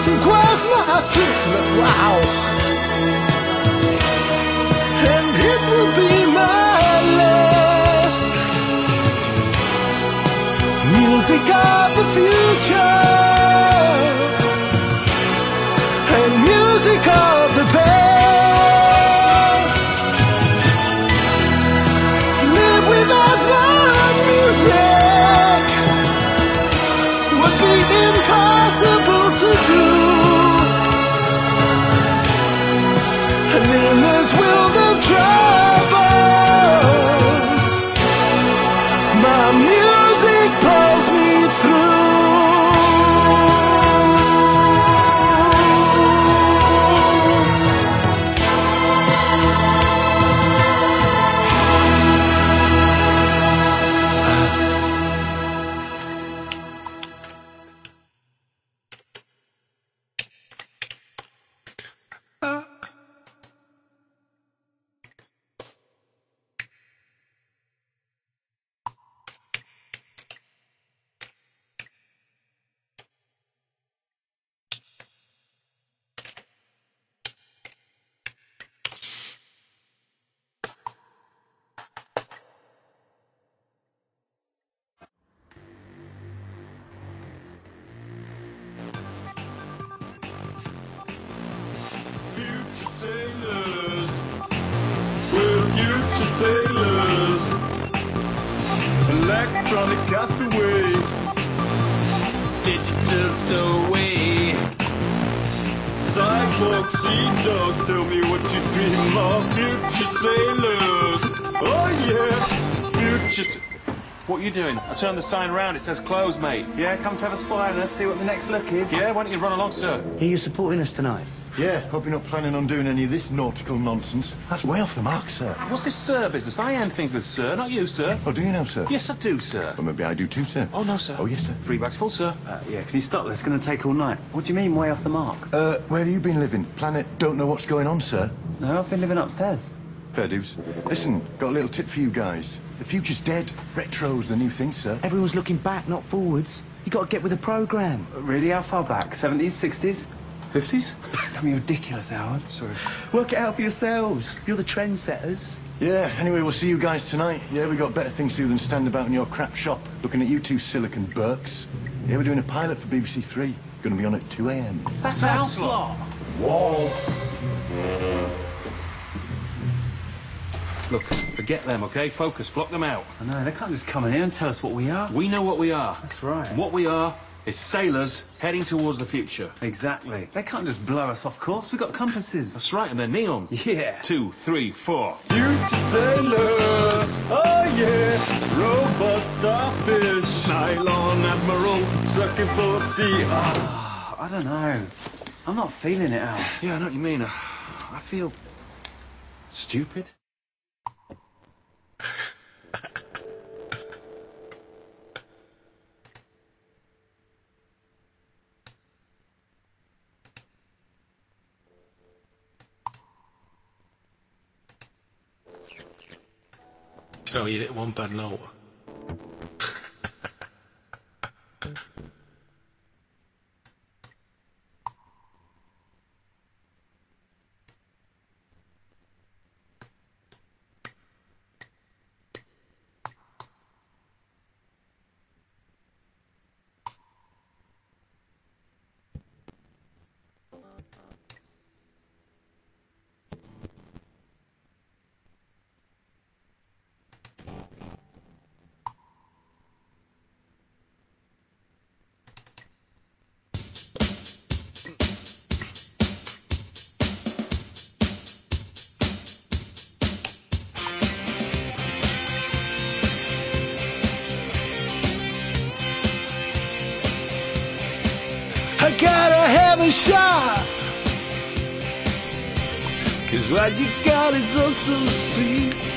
music was my first love, wow. And it will be my last. Music of the future and music of the past. To live without my music would be impossible to do. And in this world of troubles, my music pulls me through. Sailors, we're future sailors, electronic castaway, digital stowaway, cyborg sea dog, tell me what you dream of, future sailors, oh yeah, future. What are you doing? I turned the sign round, it says close, mate. Yeah, come to have a spy and let's see what the next look is. Yeah, why don't you run along, sir? Are you supporting us tonight? Yeah, hope you're not planning on doing any of this nautical nonsense. That's way off the mark, sir. What's this sir business? I end things with sir, not you, sir. Oh, do you know, sir? Yes, I do, sir. Well, maybe I do too, sir. Oh, no, sir. Oh, yes, sir. 3 bags full, sir. Yeah, can you stop? It's going to take all night. What do you mean, way off the mark? Where have you been living? Planet don't know what's going on, sir. No, I've been living upstairs. Fair dues. Listen, got a little tip for you guys. The future's dead. Retro's the new thing, sir. Everyone's looking back, not forwards. You got to get with the program. Really? How far back? 70s, 60s? 50s? Don't be ridiculous, Howard. Sorry. Work it out for yourselves. You're the trendsetters. Yeah, anyway, we'll see you guys tonight. Yeah, we got better things to do than stand about in your crap shop, looking at you two silicon Burks. Yeah, we're doing a pilot for BBC Three. Gonna be on at 2 a.m. That's our slot. Waltz. Look, forget them, okay? Focus, block them out. I know, they can't just come in here and tell us what we are. We know what we are. That's right. And what we are is sailors heading towards the future. Exactly. They can't just blow us off course. We've got compasses. That's right, and they're neon. Yeah. 2, 3, 4. Future sailors. Oh, yeah. Robot starfish. Nylon admiral, sucking for the sea. I don't know. I'm not feeling it, Al. Yeah, I know what you mean. I feel stupid. You know, you didn't want bad note. I gotta have a shot, 'cause what you got is oh so sweet.